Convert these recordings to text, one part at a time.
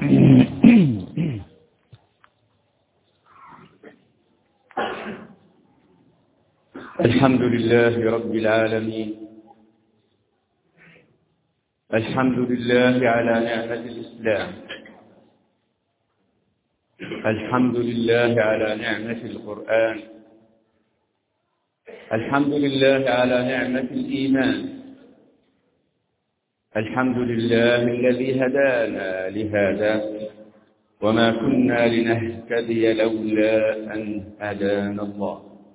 الحمد لله رب العالمين. الحمد لله على نعمة الإسلام. الحمد لله على نعمة القرآن. الحمد لله على نعمة الإيمان. الحمد لله الذي هدانا لهذا وما كنا لنهتدي لولا أن هدانا الله.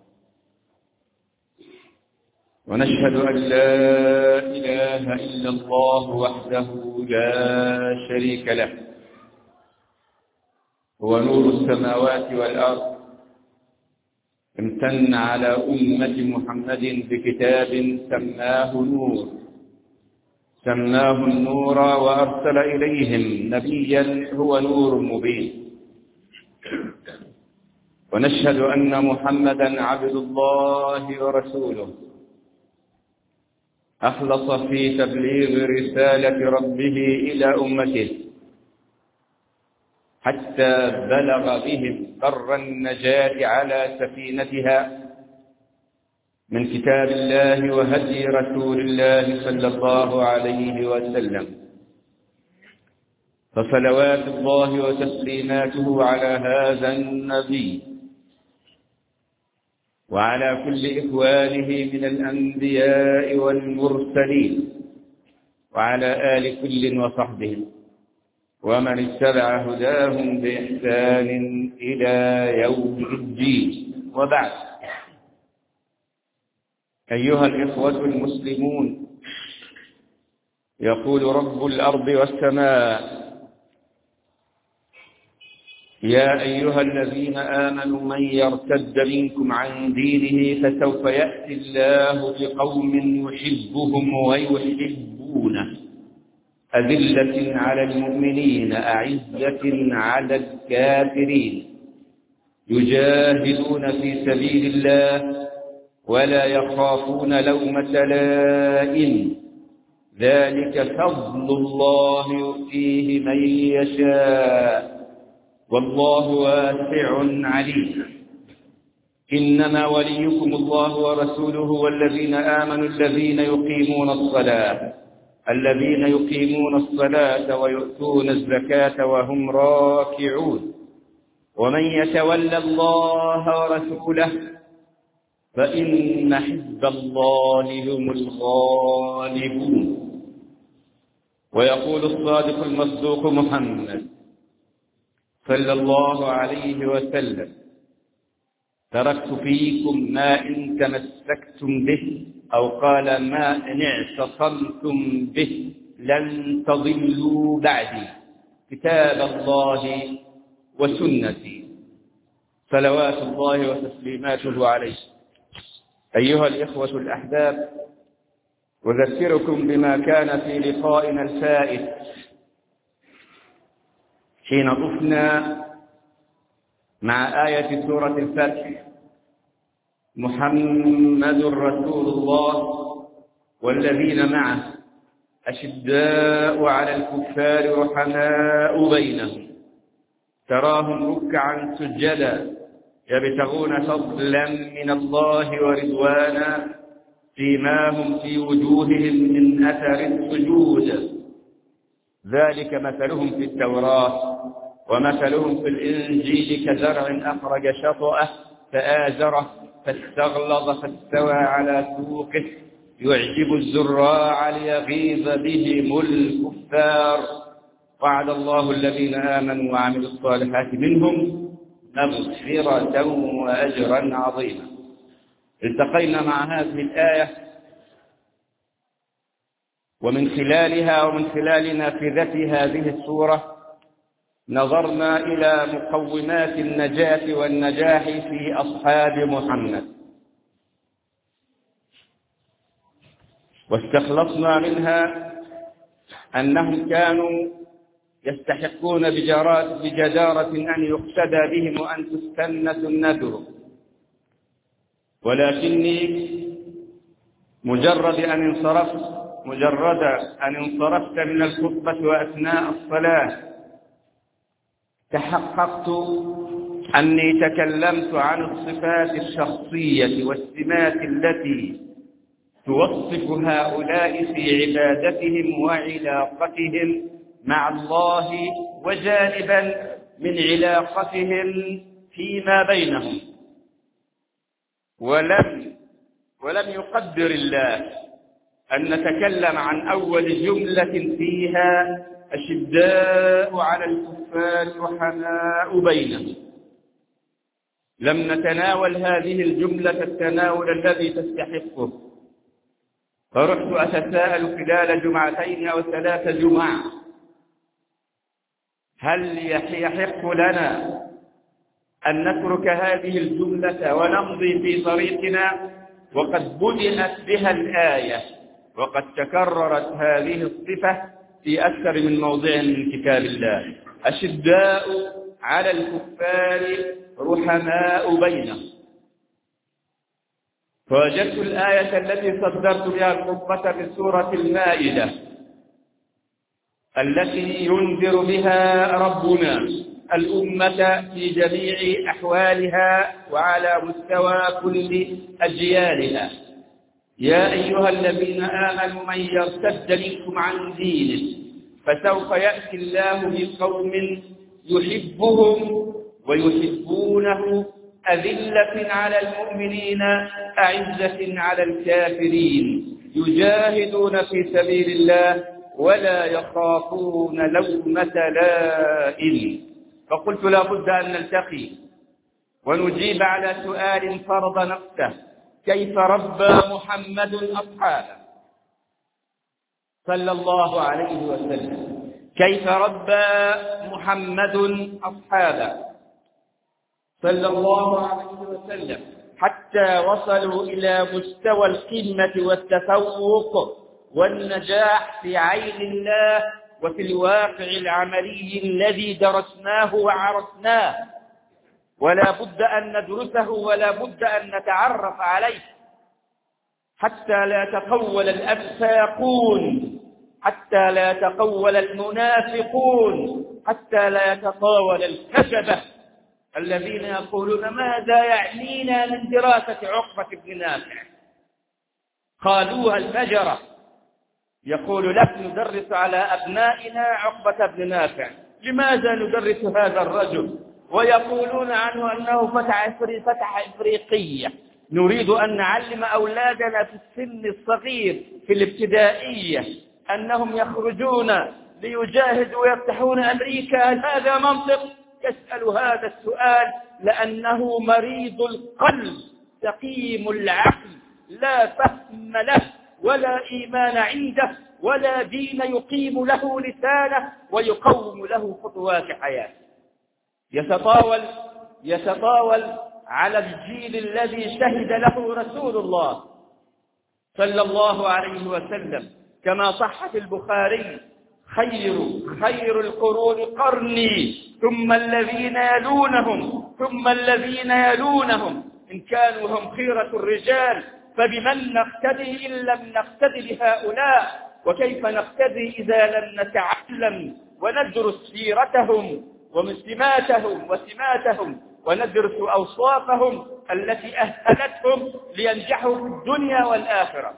ونشهد أن لا إله إلا الله وحده لا شريك له، هو نور السماوات والأرض. امتن على أمة محمد بكتاب سماه النور، وأرسل إليهم نبيا هو نور مبين. ونشهد أن محمدا عبد الله ورسوله، أخلص في تبليغ رسالة ربه إلى أمته حتى بلغ بهم بر النجاة على سفينتها من كتاب الله وهدي رسول الله صلى الله عليه وسلم. فصلوات الله وتسليماته على هذا النبي وعلى كل إخوانه من الأنبياء والمرسلين، وعلى آل كل وصحبهم ومن اتبع هداهم بإحسان إلى يوم الدين. وبعد، أيها الإخوة المسلمون، يقول رب الأرض والسماء: يا أيها الذين آمنوا من يرتد منكم عن دينه فسوف يأتي الله بقوم يحبهم ويحبونه، أذلة على المؤمنين أعزة على الكافرين، يجاهدون في سبيل الله ولا يخافون لومة لائم، ذلك فضل الله يؤتيه من يشاء والله واسع عليم. إنما وليكم الله ورسوله والذين آمنوا الذين يقيمون الصلاة ويؤتون الزكاة وهم راكعون. ومن يتول الله ورسوله فإن حزب الله هم الغالبون. ويقول الصادق المصدوق محمد صلى الله عليه وسلم: تركت فيكم ما إن تمسكتم به، أو قال ما إن اعتصمتم به لن تضلوا بعدي، كتاب الله وسنتي، صلوات الله وتسليماته عليه. أيها الإخوة الأحباب، أذكركم بما كان في لقائنا الفائت حين طفنا مع آية سورة الفتح: محمد رسول الله والذين معه أشداء على الكفار رحماء بينهم، تراهم ركعا سجدا يبتغون فضلا من الله ورضوانا، سيماهم في وجوههم من أثر السجود، ذلك مثلهم في التوراة ومثلهم في الإنجيل كزرع أخرج شطأه فآزره فاستغلظ فاستوى على سوقه يعجب الزراع ليغيظ بهم الكفار. وعد الله الذين آمنوا وعملوا الصالحات منهم مغفرة وأجرا عظيما. التقينا مع هذه الآية، ومن خلالها ومن خلال نافذة هذه السورة نظرنا إلى مقومات النجاة والنجاح في أصحاب محمد، واستخلصنا منها أنهم كانوا يستحقون بجدارة أن يقتدى بهم وأن تستن سنتهم، ولكني مجرد أن انصرفت من الخطبة وأثناء الصلاة تحققت أني تكلمت عن الصفات الشخصية والسمات التي توصف هؤلاء في عبادتهم وعلاقتهم مع الله، وجانبا من علاقتهم فيما بينهم. ولم يقدر الله أن نتكلم عن أول جملة فيها أشداء على الكفار رحماء بينهم. لم نتناول هذه الجملة التناول الذي تستحقه، فرحت أتساءل خلال جمعتين أو 3 جمع: هل يحق لنا أن نترك هذه الجملة ونمضي في طريقنا وقد بدأت بها الآية وقد تكررت هذه الصفة في أكثر من موضع من كتاب الله؟ أشداء على الكفار رحماء بينهم. فوجدت الآية التي صدرت بها الخطبة في سورة المائدة التي ينذر بها ربنا الأمة في جميع أحوالها وعلى مستوى كل أجيالها: يا أيها الذين آمنوا من يرتد منكم عن دينه فسوف يأتي الله بقوم يحبهم ويحبونه أذلة على المؤمنين أعزة على الكافرين يجاهدون في سبيل الله ولا يخافون لومة لائم. فقلت لا بد أن نلتقي ونجيب على سؤال فرض نفسه: كيف ربى محمد أصحابه صلى الله عليه وسلم؟ كيف ربى محمد أصحابه صلى الله عليه وسلم حتى وصلوا إلى مستوى القمة والتفوق والنجاح في عين الله وفي الواقع العملي الذي درسناه وعرفناه؟ ولا بد أن ندرسه ولا بد أن نتعرف عليه حتى لا يتقول الأفساقون، حتى لا يتقول المنافقون، حتى لا يتطاول الكذبة الذين يقولون: ماذا يعنينا من دراسة عقبة بن نافع؟ قالوها الفجرة. يقول لك: ندرس على أبنائنا عقبة بن نافع. لماذا ندرس هذا الرجل؟ ويقولون عنه أنه فتح إفريقية. نريد أن نعلم أولادنا في السن الصغير في الابتدائية أنهم يخرجون ليجاهدوا ويفتحون أمريكا. هذا منطق؟ يسأل هذا السؤال لأنه مريض القلب سقيم العقل، لا فهم له ولا إيمان عنده ولا دين يقيم له لسانه ويقوم له خطوات حياته. يتطاول على الجيل الذي شهد له رسول الله صلى الله عليه وسلم كما صح في البخاري: خير القرون قرني ثم الذين يلونهم ثم الذين يلونهم، إن كانوا هم خيرة الرجال فبمن نقتدي إن لم نقتدي بهؤلاء؟ وكيف نقتدي إذا لم نتعلم وندرس سيرتهم وسماتهم وندرس أوصافهم التي أهلتهم لينجحوا في الدنيا والآخرة؟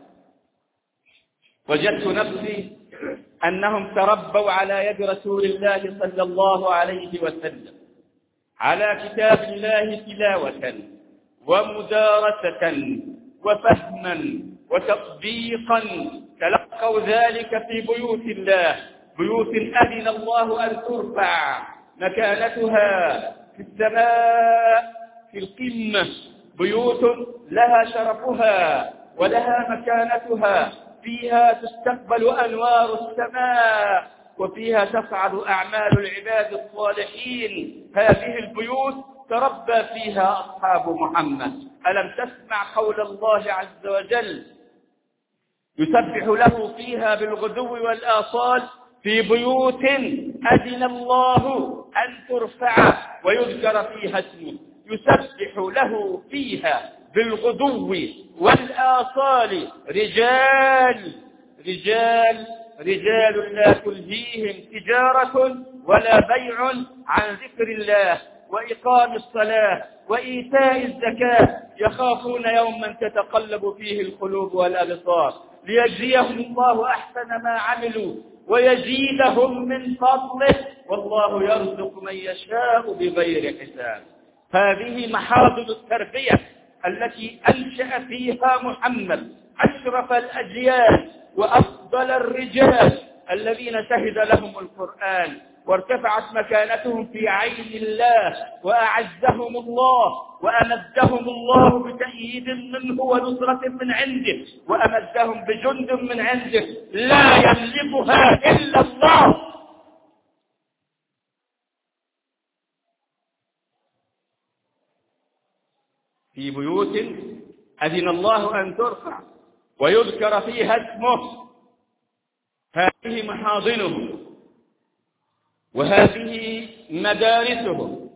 وجدت نفسي أنهم تربوا على يد رسول الله صلى الله عليه وسلم على كتاب الله تلاوة ومدارسة وفهما وتطبيقا. تلقوا ذلك في بيوت الله، بيوت أذن الله أن ترفع مكانتها في السماء في القمة، بيوت لها شرفها ولها مكانتها، فيها تستقبل أنوار السماء وفيها تصعد أعمال العباد الصالحين. هذه البيوت تربى فيها أصحاب محمد. ألم تسمع قول الله عز وجل: يسبح له فيها بالغدو والآصال في بيوت أذن الله أن ترفع ويذكر فيها اسمه. يسبح له فيها بالغدو والآصال رجال رجال لا تلهيهم تجارة ولا بيع عن ذكر الله وإقام الصلاة وإيتاء الزكاة يخافون يوما تتقلب فيه القلوب والأبصار ليجزيهم الله أحسن ما عملوا ويزيدهم من فضله والله يرزق من يشاء بغير حساب. هذه محاضن التربية التي أنشأ فيها محمد أشرف الأجيال وأفضل الرجال الذين شهد لهم القرآن وارتفعت مكانتهم في عين الله وأعزهم الله وأمدهم الله بتأييد منه ونصرة من عنده وأمدهم بجند من عنده لا يملكها إلا الله. في بيوت أذن الله أن ترفع ويذكر فيها اسمه هذه محاضنه وهذه مدارسهم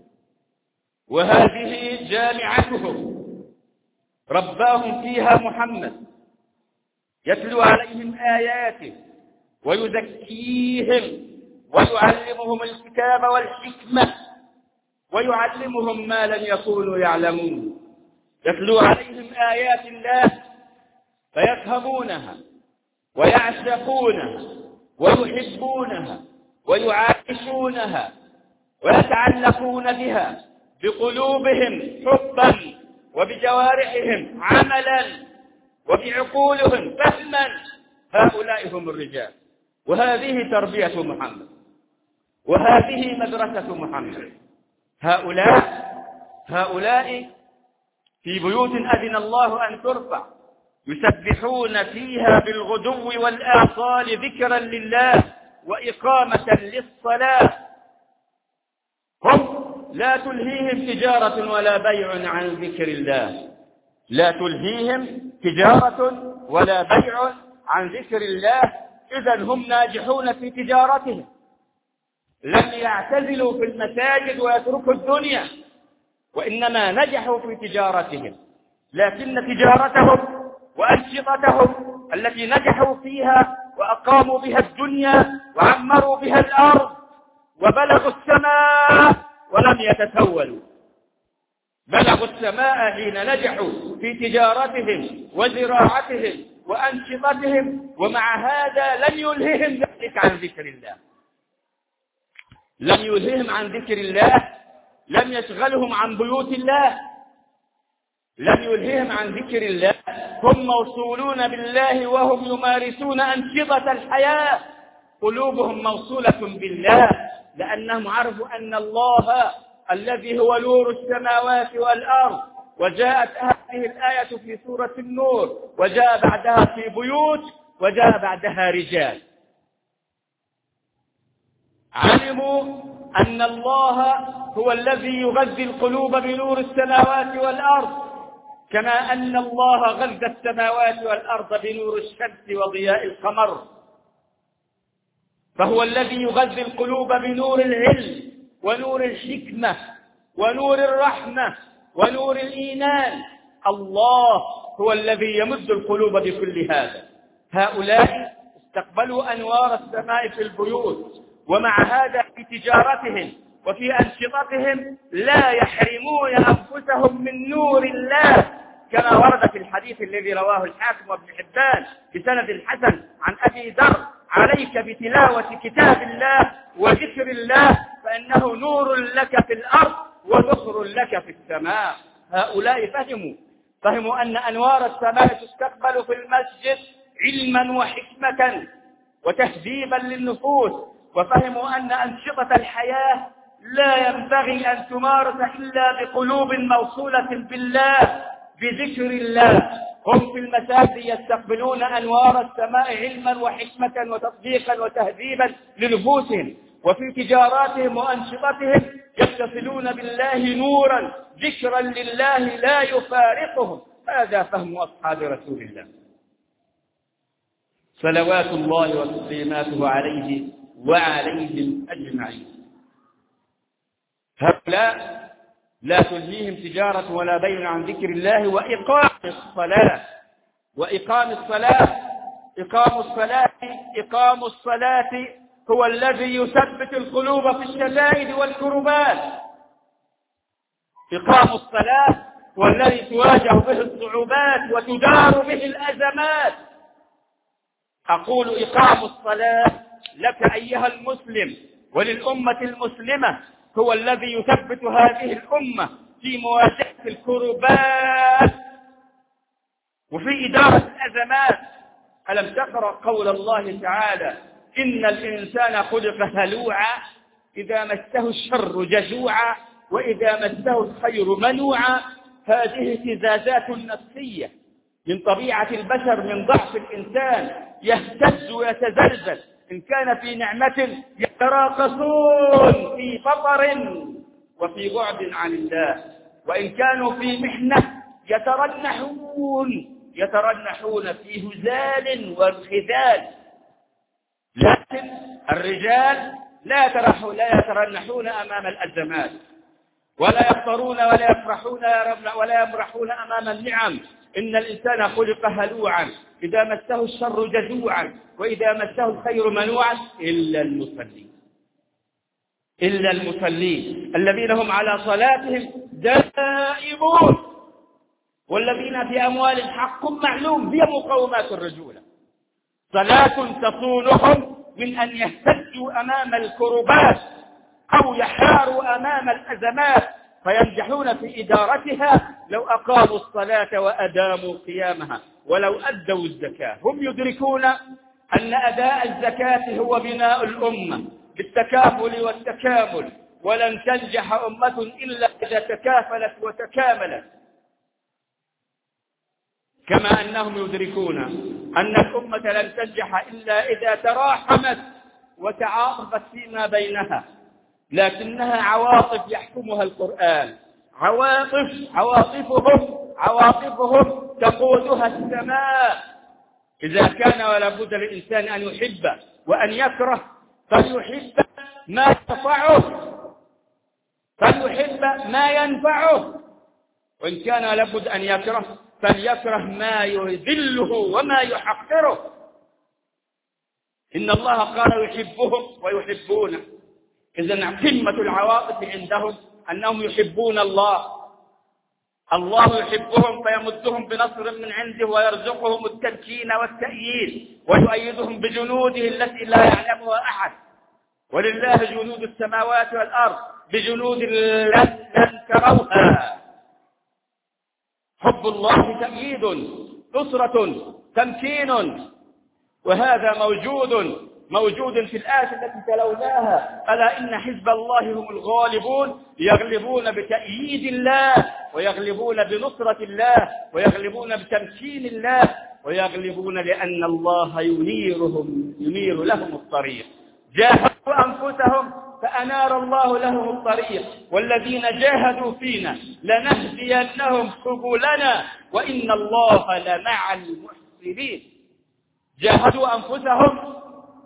وهذه جامعتهم رباهم فيها محمد يتلو عليهم آياته ويزكيهم ويعلمهم الكتاب والحكمة ويعلمهم ما لم يكونوا يعلمون. يتلو عليهم آيات الله فيفهمونها ويعشقونها ويحبونها ويعايشونها ويتعلقون بها بقلوبهم حبا وبجوارحهم عملا وبعقولهم فهما. هؤلاء هم الرجال وهذه تربية محمد وهذه مدرسة محمد. هؤلاء في بيوت أذن الله أن ترفع يسبحون فيها بالغدو والآصال ذكرا لله وإقامة للصلاة. هم لا تلهيهم تجارة ولا بيع عن ذكر الله. لا تلهيهم تجارة ولا بيع عن ذكر الله. إذن هم ناجحون في تجارتهم لم يعتزلوا في المساجد ويتركوا الدنيا وإنما نجحوا في تجارتهم. لكن تجارتهم وأنشطتهم التي نجحوا فيها وأقاموا بها الدنيا وعمروا بها الأرض وبلغوا السماء ولم يتسولوا. بلغوا السماء حين نجحوا في تجارتهم وزراعتهم وأنشطتهم ومع هذا لم يلههم ذلك عن ذكر الله. لم يلههم عن ذكر الله. لم يشغلهم عن بيوت الله. لم يلههم عن ذكر الله. هم موصولون بالله وهم يمارسون أنشطة الحياة. قلوبهم موصولة بالله لأنهم عرفوا أن الله الذي هو نور السماوات والأرض. وجاءت هذه الآية في سورة النور وجاء بعدها في بيوت وجاء بعدها رجال. علموا أن الله هو الذي يغذي القلوب بنور السماوات والأرض كما أن الله غذى السماوات والأرض بنور الشمس وضياء القمر. فهو الذي يغذي القلوب بنور العلم ونور الحكمة ونور الرحمة ونور الإيمان. الله هو الذي يمد القلوب بكل هذا. هؤلاء استقبلوا أنوار السماء في البيوت ومع هذا في تجارتهم وفي أنشطتهم لا يحرمون أنفسهم من نور الله كما ورد في الحديث الذي رواه الحاكم وابن حبان بسند الحسن عن أبي ذر: عليك بتلاوة كتاب الله وذكر الله فإنه نور لك في الأرض ونصر لك في السماء. هؤلاء فهموا أن أنوار السماء تستقبل في المسجد علما وحكمة وتهذيبا للنفوس. وفهموا أن أنشطة الحياة لا ينبغي أن تمارس إلا بقلوب موصولة بالله بذكر الله. هم في المساجد يستقبلون أنوار السماء علما وحكمة وتطبيقا وتهذيبا لنفوسهم وفي تجاراتهم وأنشطتهم يتصلون بالله نورا ذكرا لله لا يفارقهم. هذا فهم أصحاب رسول الله صلوات الله وتسليماته عليه وعليهم أجمعين. هؤلاء لا تلهيهم تجارة ولا بيع عن ذكر الله وإقام الصلاة. إقام الصلاة هو الذي يثبت القلوب في الشدائد والكربات. إقام الصلاة هو الذي تواجه به الصعوبات وتدار به الأزمات. أقول إقام الصلاة لك أيها المسلم وللأمة المسلمة هو الذي يثبت هذه الأمة في مواجهة الكربات وفي إدارة الأزمات. ألم تقرأ قول الله تعالى: إن الإنسان خلق هلوعا إذا مسه الشر جزوعا وإذا مسه الخير منوعا. هذه اهتزازات نفسية من طبيعة البشر، من ضعف الإنسان، يهتز ويتزلزل. إن كان في نعمة يتراقصون في فطر وفي بعد عن الله، وإن كانوا في محنة يترنحون في هزال وانخذال. لكن الرجال لا يترنحون أمام الأزمات، ولا يفطرون ولا يمرحون أمام النعم. إن الإنسان خلق هلوعا إذا مسه الشر جزوعا وإذا مسه الخير منوعا إلا المصلين الذين هم على صلاتهم دائمون، والذين في أموالهم حق معلوم. هي مقومات الرجولة. صلاة تصونهم من أن يهتزوا أمام الكربات أو يحاروا أمام الأزمات، فينجحون في إدارتها لو أقاموا الصلاة وأداموا قيامها ولو أدوا الزكاة. هم يدركون أن أداء الزكاة هو بناء الأمة بالتكافل والتكامل، ولن تنجح أمة إلا إذا تكافلت وتكاملت. كما أنهم يدركون أن الأمة لن تنجح إلا إذا تراحمت وتعاطفت فيما بينها، لكنها عواطف يحكمها القرآن. عواطفهم تقودها السماء. إذا كان ولا بد للإنسان أن يحب وأن يكره فليحب ما ينفعه، وإن كان لابد أن يكره فليكره ما يذله وما يحقره. إن الله قال يحبهم ويحبونه. إذن قمة العواطف عندهم أنهم يحبون الله يحبهم فيمدهم بنصر من عنده ويرزقهم التمكين والتأييد ويؤيدهم بجنوده التي لا يعلمها أحد. ولله جنود السماوات والأرض بجنود لن تروها. حب الله تأييد، نصرة، تمكين، وهذا موجود في الآية التي تلوناها: ألا إن حزب الله هم الغالبون. يغلبون بتأييد الله، ويغلبون بنصرة الله، ويغلبون بتمكين الله، ويغلبون لأن الله ينير لهم الطريق. جاهدوا أنفسهم فأنار الله لهم الطريق، والذين جاهدوا فينا لنهدينهم سبلنا وإن الله لمع المحسنين. جاهدوا أنفسهم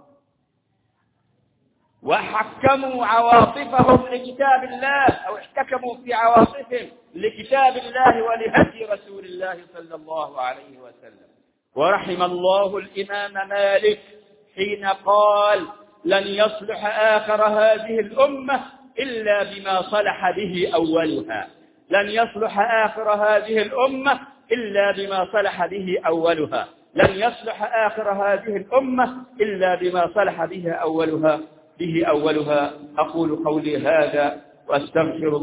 وحكموا عواطفهم لكتاب الله، أو احتكموا في عواطفهم لكتاب الله ولهدي رسول الله صلى الله عليه وسلم. ورحم الله الإمام مالك حين قال: لن يصلح آخر هذه الأمة إلا بما صلح به أولها. لن يصلح آخر هذه الأمة إلا بما صلح به أولها. لن يصلح آخر هذه الأمة إلا بما صلح به أولها. أقول قولي هذا وأستغفر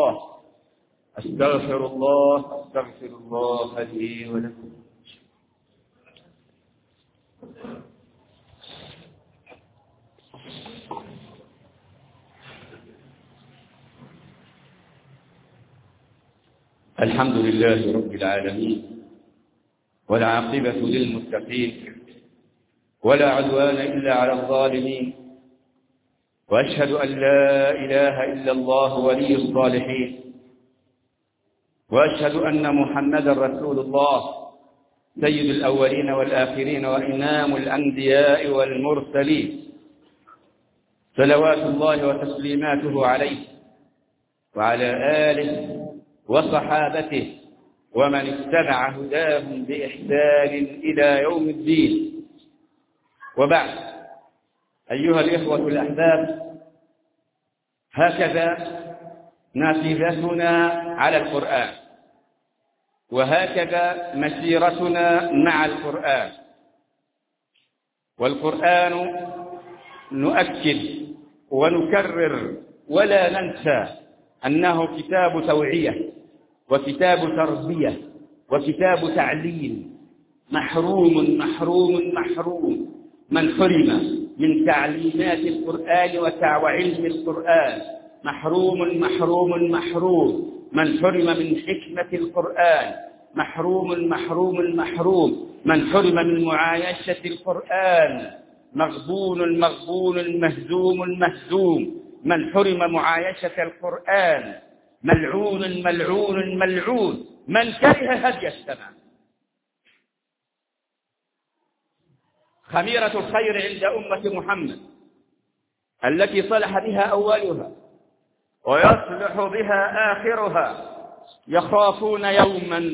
الله لي ولكم. الحمد لله رب العالمين، والعاقبة للمتقين، ولا عدوان إلا على الظالمين، وأشهد أن لا إله إلا الله ولي الصالحين، وأشهد أن محمدا رسول الله سيد الأولين والآخرين وإمام الأنبياء والمرسلين، صلوات الله وتسليماته عليه وعلى آله وصحابته ومن اتبع هداهم بإحسان إلى يوم الدين. وبعد، أيها الإخوة الأحباب، هكذا نافذتنا على القرآن، وهكذا مسيرتنا مع القرآن. والقرآن نؤكد ونكرر ولا ننسى أنه كتاب توعية وكتاب تربية وكتاب تعليم. محروم محروم محروم من حرم من تعليمات القرآن وعلم القرآن، محروم محروم محروم من حرم من حكمة القرآن، محروم محروم محروم من حرم من معايشة القرآن، مغبون مغبون مهزوم مهزوم من حرم معايشة القرآن، ملعون ملعون ملعون من كره هدي السماء. خميرة الخير عند أمة محمد التي صلح بها أولها ويصلح بها آخرها، يخافون يوما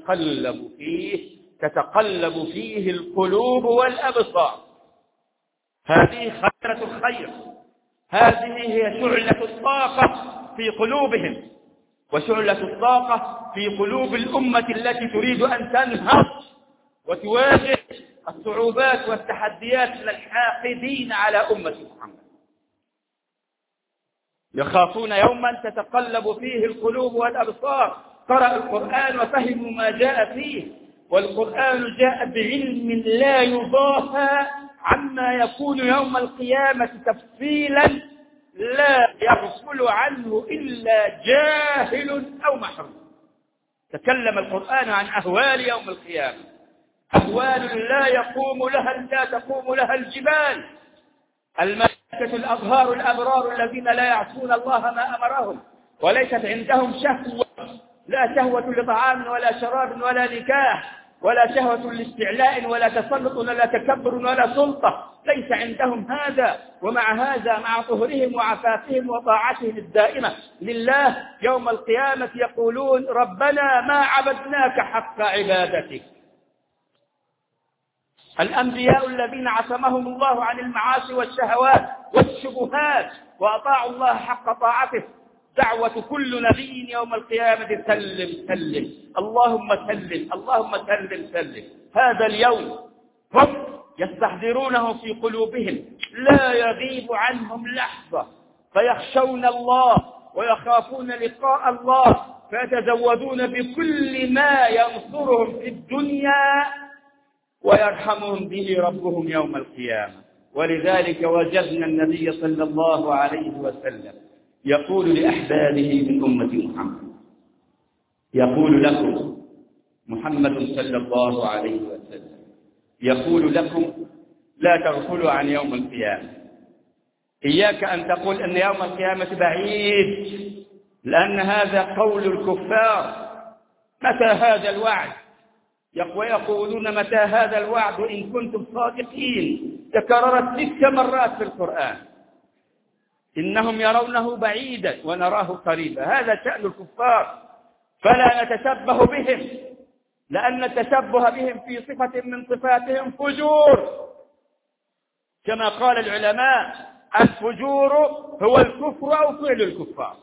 تتقلب فيه القلوب والأبصار. هذه خميرة الخير، هذه هي شعلة الطاقة في قلوبهم، وشعلة الطاقة في قلوب الأمة التي تريد أن تنهض وتواجه الصعوبات والتحديات من الحاقدين على أمة محمد. يخافون يوما تتقلب فيه القلوب والأبصار. قرأوا القرآن وفهموا ما جاء فيه، والقرآن جاء بعلم لا يضاهى عما يكون يوم القيامة تفصيلا لا يغفل عنه إلا جاهل أو محروم. تكلم القرآن عن أهوال يوم القيامة، أهوال لا تقوم لها الجبال. الملائكة الأطهار الأبرار الذين لا يعصون الله ما أمرهم، وليست عندهم شهوة، لا شهوة لطعام ولا شراب ولا نكاح، ولا شهوة لاستعلاء ولا تسلط ولا تكبر ولا سلطة، ليس عندهم هذا. ومع هذا، مع طهرهم وعفافهم وطاعتهم الدائمة لله، يوم القيامة يقولون: ربنا ما عبدناك حق عبادتك. الأنبياء الذين عصمهم الله عن المعاصي والشهوات والشبهات وأطاعوا الله حق طاعته، دعوة كل نبي يوم القيامة: سلم سلم، اللهم سلم، اللهم سلم سلم. هذا اليوم هم يستحضرونه في قلوبهم، لا يغيب عنهم لحظة، فيخشون الله ويخافون لقاء الله، فيتزودون بكل ما ينصرهم في الدنيا ويرحمهم به ربهم يوم القيامة. ولذلك وجدنا النبي صلى الله عليه وسلم يقول لأحبابه من أمة محمد، يقول لكم محمد صلى الله عليه وسلم، يقول لكم: لا تغفلوا عن يوم القيامة. إياك أن تقول أن يوم القيامة بعيد، لأن هذا قول الكفار. متى هذا الوعد؟ ويقولون: متى هذا الوعد إن كنتم صادقين. تكررت 6 مرات في القرآن. إنهم يرونه بعيدا ونراه قريبا. هذا شأن الكفار، فلا نتشبه بهم، لأن التشبه بهم في صفة من صفاتهم فجور. كما قال العلماء: الفجور هو الكفر أو فعل الكفار.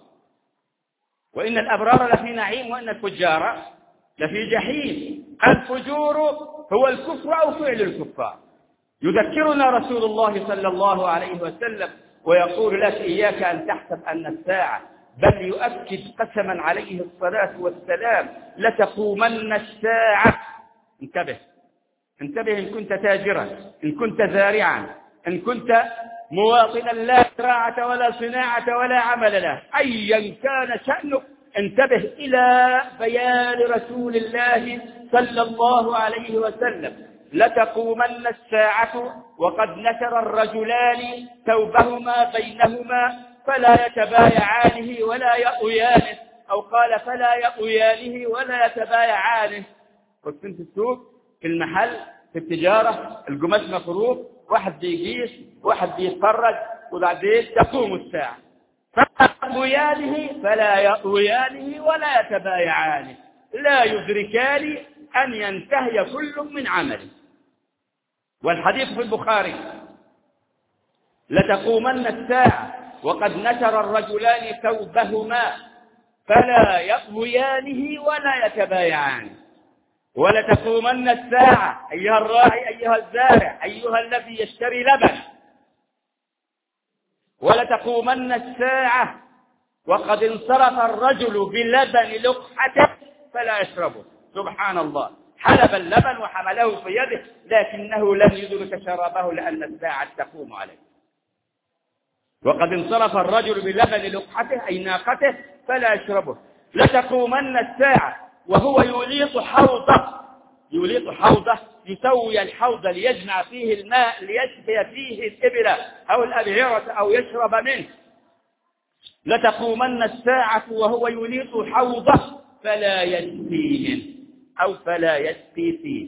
وإن الأبرار لفي نعيم وإن الفجار لفي جحيم. الفجور هو الكفر أو فعل الكفار. يذكرنا رسول الله صلى الله عليه وسلم ويقول لك: إياك أن تحسب أن الساعة، بل يؤكد قسما عليه الصلاة والسلام: لتقومن الساعة. انتبه انتبه، إن كنت تاجرا، إن كنت زارعا، إن كنت مواطنا لا زراعة ولا صناعة ولا عمل له، أيا كان شأنك، انتبه إلى بيان رسول الله صلى الله عليه وسلم: لتقومن الساعة وقد نشر الرجلان ثوبهما بينهما فلا يتبايعانه ولا يأويانه، أو قال: فلا يأويانه ولا يتبايعانه. كنت في السوق، في المحل، في التجارة، القماش مفروض، واحد بيقيس، واحد بيتفرج، وبعدين تقوم الساعة. فلا يأويانه ولا يتبايعانه، لا يدركان أن ينتهي كل من عمله. والحديث في البخاري: لتقومن الساعة وقد نشر الرجلان ثوبهما فلا يطويانه ولا يتبايعان. ولتقومن الساعة أيها الراعي أيها الزارع أيها الذي يشتري لبن، ولتقومن الساعة وقد انصرف الرجل بلبن لقحته فلا يشربه. سبحان الله، حلب اللبن وحمله في يده لكنه لم يدرك شرابه لأن الساعة تقوم عليه. وقد انصرف الرجل بلبن لقحته أي ناقته فلا يشربه. لتقومن الساعة وهو يليط حوضه يسوي الحوض ليجمع فيه الماء ليسقي فيه الإبل أو الأبعرة أو يشرب منه. لتقومن الساعة وهو يليط حوضه فلا يسقي منه أو فلا يسقي فيه.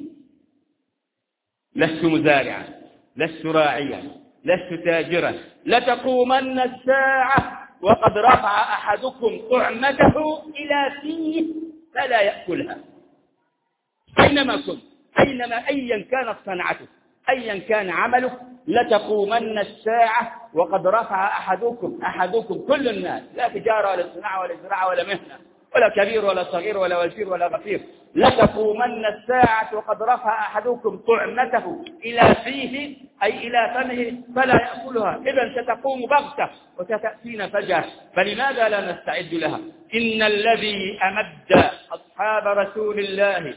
لست مزارعا، لست راعيا، لست تاجرا. لتقومن الساعة وقد رفع أحدكم طعمته إلى فيه فلا يأكلها. أينما كنت، أيا كانت صنعته، أيا كان عمله، لتقومن الساعة وقد رفع أحدكم كل الناس، لا تجارة ولا صناعة ولا زراعة ولا مهنة ولا كبير ولا صغير ولا وزير ولا غفير، لتقومن الساعة وقد رفع أحدكم طعمته إلى فيه أي إلى فمه فلا يأكلها. إذن ستقوم بغتة وستأتينا فجأة، فلماذا لا نستعد لها؟ إن الذي أمد أصحاب رسول الله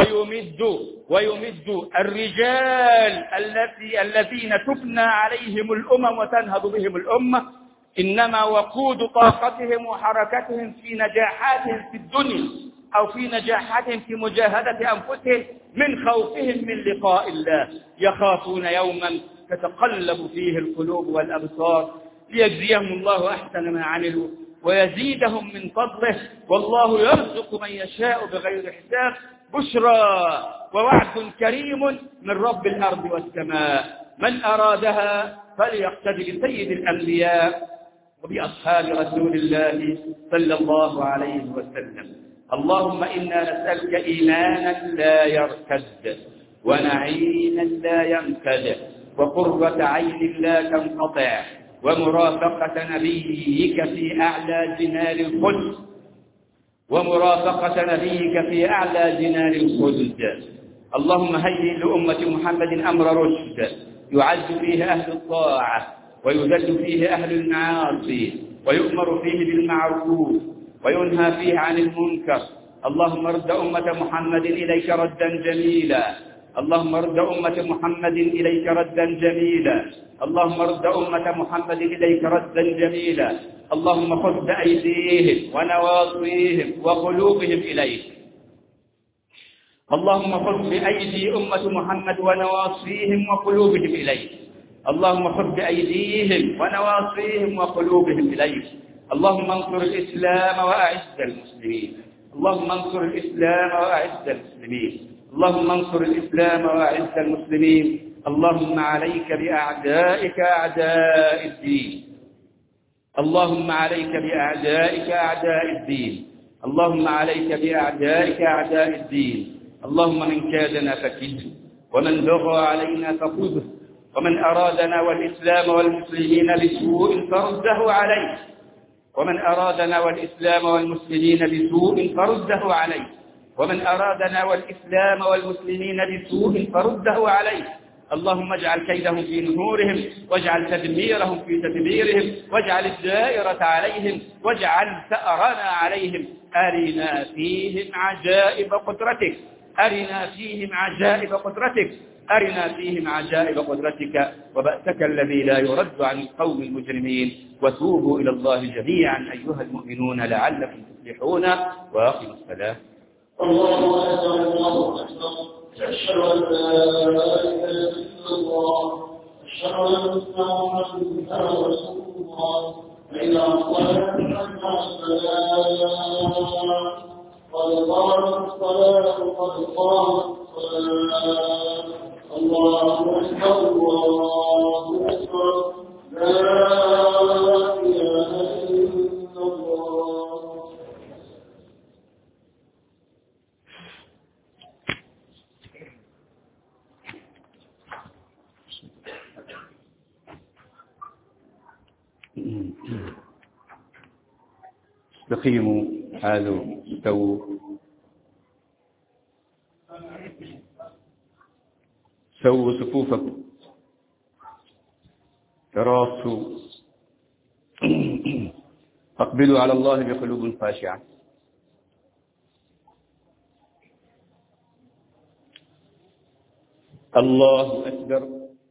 ويمد الرجال الذين تبنى عليهم الأمم وتنهض بهم الأمة، إنما وقود طاقتهم وحركتهم في نجاحاتهم في الدنيا أو في نجاحاتهم في مجاهدة أنفسهم من خوفهم من لقاء الله. يخافون يوما تتقلب فيه القلوب والأبصار ليجزيهم الله أحسن ما عملوا ويزيدهم من فضله، والله يرزق من يشاء بغير حساب. بشرى ووعد كريم من رب الأرض والسماء، من أرادها فليقتدي بسيد الأنبياء وبأصحاب رسول الله صلى الله عليه وسلم. اللهم إنا نسألك إيمانا لا يرتد ونعيما لا ينفد وقرة عين لا تنقطع ومرافقة نبيك في أعلى جنان الخلد اللهم هيئ لأمة محمد أمر رشد يعز فيه أهل الطاعة ويذل فيه أهل المعاصي ويؤمر فيه بالمعروف وينهى فيه عن المنكر. اللهم ارد أمة محمد إليك ردا جميلا، اللهم ارد أمة محمد إليك ردا جميلا، اللهم ارد أمة محمد إليك ردا جميلا. اللهم خذ بأيديهم ونواصيهم وقلوبهم إليك، اللهم خذ بأيدي أمة محمد ونواصيهم وقلوبهم إليك، اللهم خذ بأيديهم ونواصيهم وقلوبهم إليك. اللهم انصر الإسلام وأعز المسلمين، اللهم انصر الإسلام وأعز المسلمين، اللهم انصر الإسلام وأعز المسلمين. اللهم عليك بأعدائك أعداء الدين، اللهم عليك بأعدائك أعداء الدين، اللهم عليك بأعدائك أعداء الدين. اللهم من كادنا فكده ومن بغى علينا فخذه ومن أرادنا والإسلام والمسلمين بسوء فرده عليه، ومن أرادنا والإسلام والمسلمين بسوء فرده عليه، ومن أرادنا والإسلام والمسلمين بسوء فرده عليه. اللهم اجعل كيدهم في نحورهم واجعل تدميرهم في تدبيرهم واجعل الدائرة عليهم واجعل ثأرنا عليهم. أرنا فيهم عجائب قدرتك، أرنا فيهم عجائب قدرتك، أرنا فيهم عجائب قدرتك وبأسك الذي لا يرد عن القوم المجرمين. وتوبوا إلى الله جميعا أيها المؤمنون لعلكم تفلحون. وأقيموا الصلاة. الله أكبر الله أكبر. أشهد أن لا إله إلا الله، أشهد أن محمدا رسول الله. إلى الصلاة قد قامت الصلاة قد قامت الصلاة. الله أكبر الله أكبر. لا إله إلا الله. استقيموا، حاذوا، استووا. سووا صفوفكم، تراصوا، اقبلوا على الله بقلوب خاشعة. الله أكبر.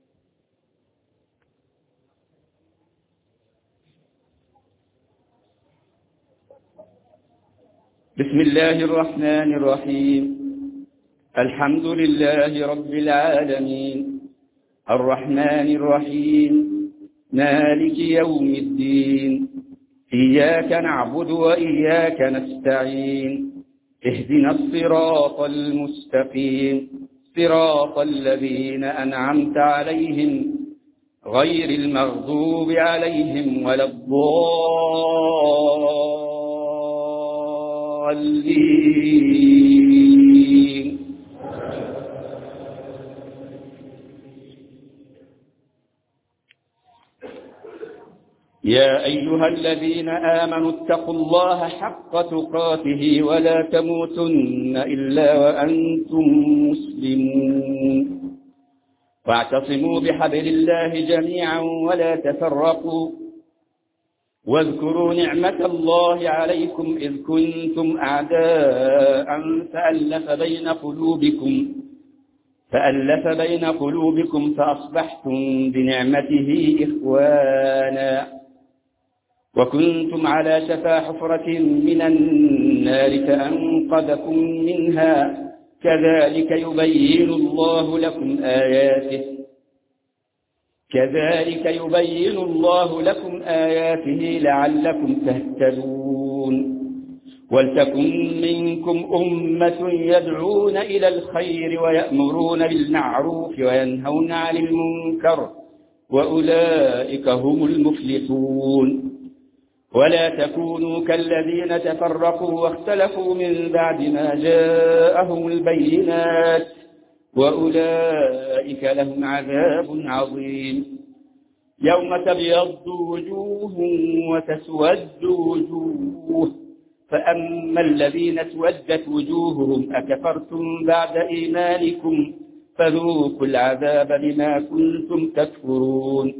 بسم الله الرحمن الرحيم. الحمد لله رب العالمين، الرحمن الرحيم، مالك يوم الدين، إياك نعبد وإياك نستعين، اهدنا الصراط المستقيم، صراط الذين أنعمت عليهم غير المغضوب عليهم ولا الضالين. يا أيها الذين آمنوا اتقوا الله حق تقاته ولا تموتن إلا وأنتم مسلمون، واعتصموا بحبل الله جميعا ولا تفرقوا، واذكروا نعمة الله عليكم إذ كنتم أعداء فألف بين قلوبكم فأصبحتم بنعمته إخوانا، وكنتم على شفا حفرة من النار فأنقذكم منها، كذلك يبين الله لكم آياته لعلكم تهتدون. ولتكن منكم أمة يدعون إلى الخير ويأمرون بالمعروف وينهون عن المنكر، وأولئك هم المفلحون. ولا تكونوا كالذين تفرقوا واختلفوا من بعد ما جاءهم البينات، وأولئك لهم عذاب عظيم. يوم تبيض وجوه وتسود وجوه، فأما الذين اسودت وجوههم أكفرتم بعد إيمانكم فذوقوا العذاب بما كنتم تكفرون.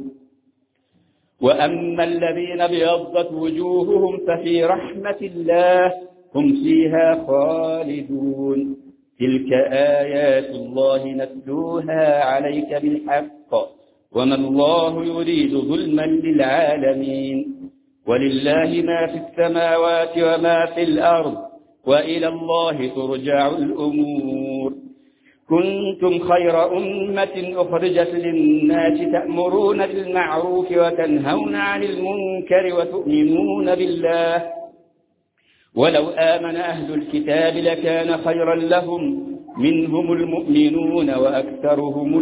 وأما الذين ابيضت وجوههم ففي رحمة الله هم فيها خالدون. تلك آيات الله نتلوها عليك بالحق، وما الله يريد ظلما للعالمين. ولله ما في السماوات وما في الأرض، وإلى الله ترجع الأمور. كنتم خير أمة أخرجت للناس تأمرون بالمعروف وتنهون عن المنكر وتؤمنون بالله، ولو آمن أهل الكتاب لكان خيرا لهم، منهم المؤمنون وأكثرهم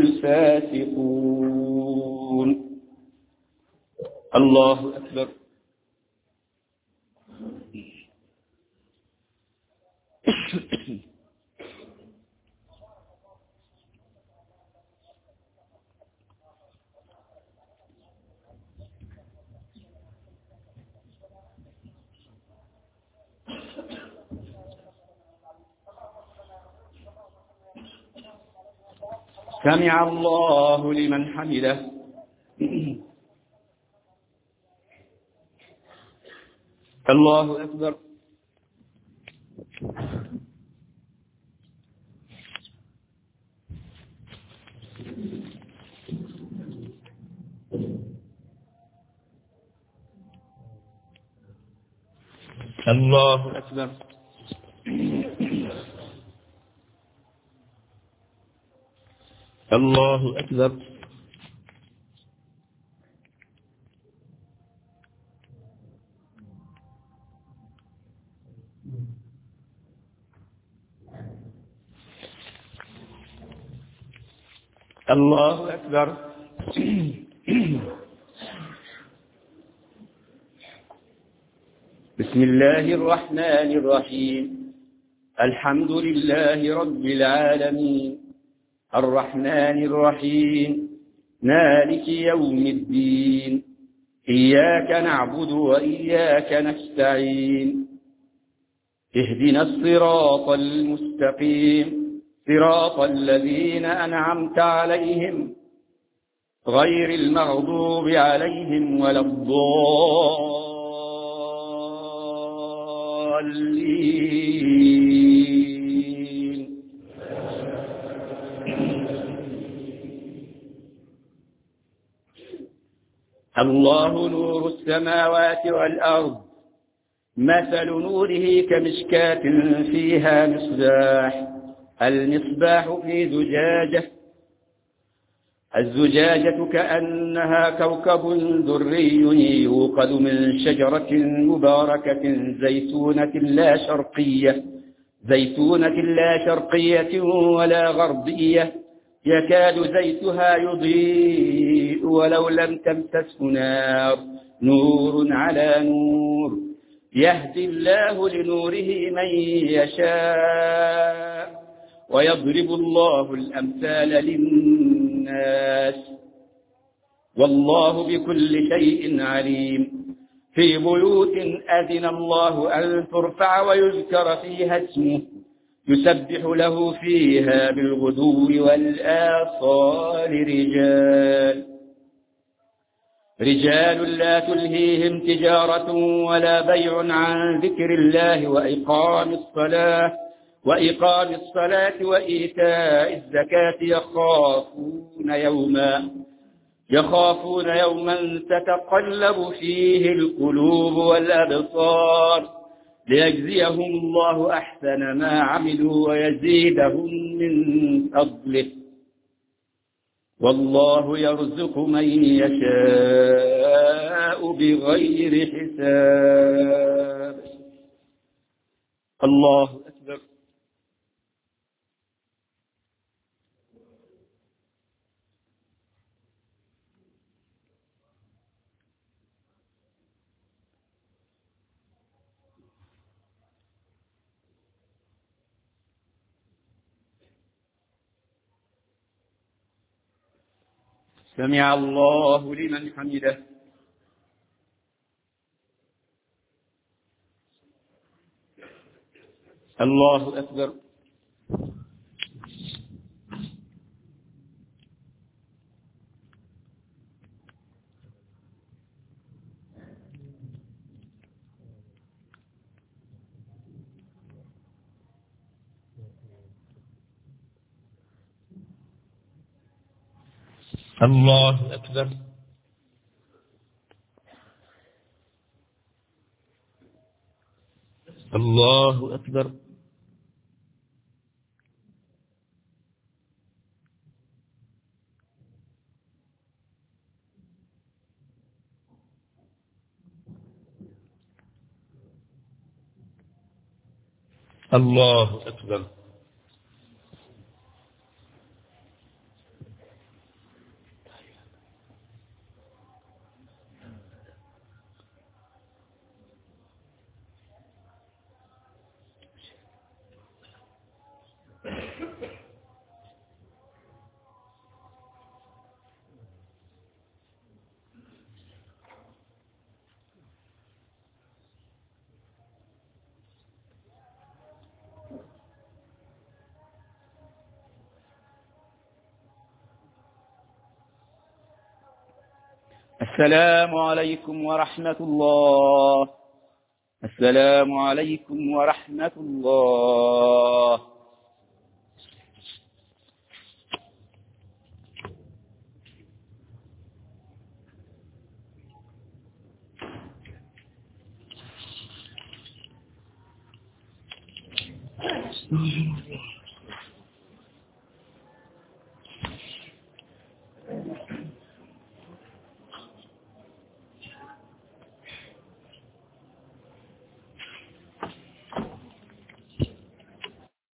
الفاسقون. الله أكبر. سمع الله لمن حمده. الله أكبر. الله أكبر. الله أكبر. الله أكبر. بسم الله الرحمن الرحيم. الحمد لله رب العالمين، الرحمن الرحيم، مالك يوم الدين، إياك نعبد وإياك نستعين اهدنا الصراط المستقيم صراط الذين أنعمت عليهم غير المغضوب عليهم ولا الضالين. الله نور السماوات والأرض مثل نوره كمشكاة فيها مصباح المصباح في زجاجة الزجاجة كأنها كوكب دري يوقد من شجرة مباركة زيتونة لا شرقية ولا غربية يكاد زيتها يضيء ولو لم تمسسه نار نور على نور يهدي الله لنوره من يشاء ويضرب الله الأمثال للناس والله بكل شيء عليم. في بيوت أذن الله أن ترفع ويذكر فيها اسمه يسبح له فيها بالغدو والآصال رجال لا تلهيهم تجارة ولا بيع عن ذكر الله وإقام الصلاة وإيتاء الزكاة يخافون يوما تتقلب فيه القلوب والأبصار ليجزيهم الله أحسن ما عملوا ويزيدهم من فضله والله يرزق من يشاء بغير حساب. الله أكبر. سمع الله لمن حمده. الله أكبر. الله أكبر. الله أكبر. الله أكبر. السلام عليكم ورحمة الله. السلام عليكم ورحمة الله.